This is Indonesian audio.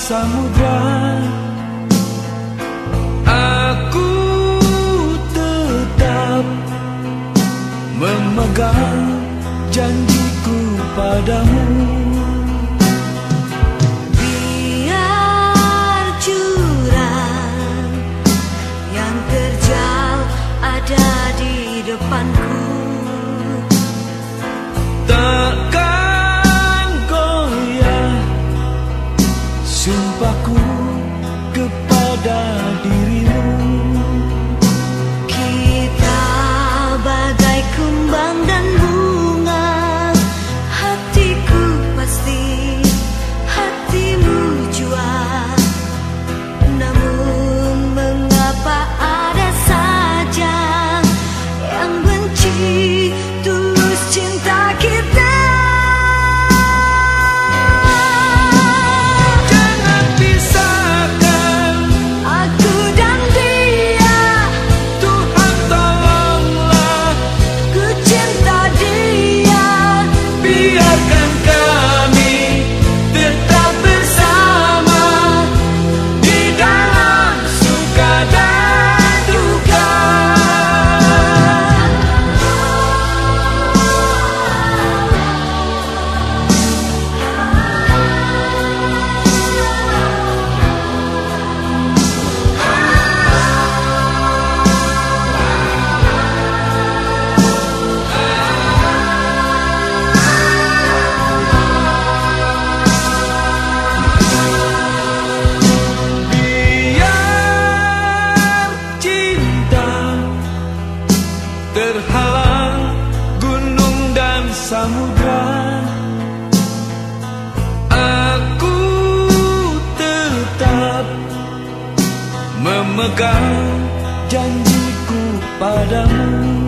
samudra, aku tetap memegang janjiku padamu. Biar jurang yang terjal ada di depanku, takkan goyah sumpahku kepada dirimu. kita bagai kumbang dan bunga, hatiku pasti, hatimu jua. Namun mengapa ada saja yang benci tulus cinta kita? Jangan pisahkan Aku dan dia, Tuhan, tolonglah, ku cinta dia. biarkan kami tetap bersama di dalam suka dan duka. Biar cinta terhalang gunung dan samudra, aku tetap memegang janjiku padamu.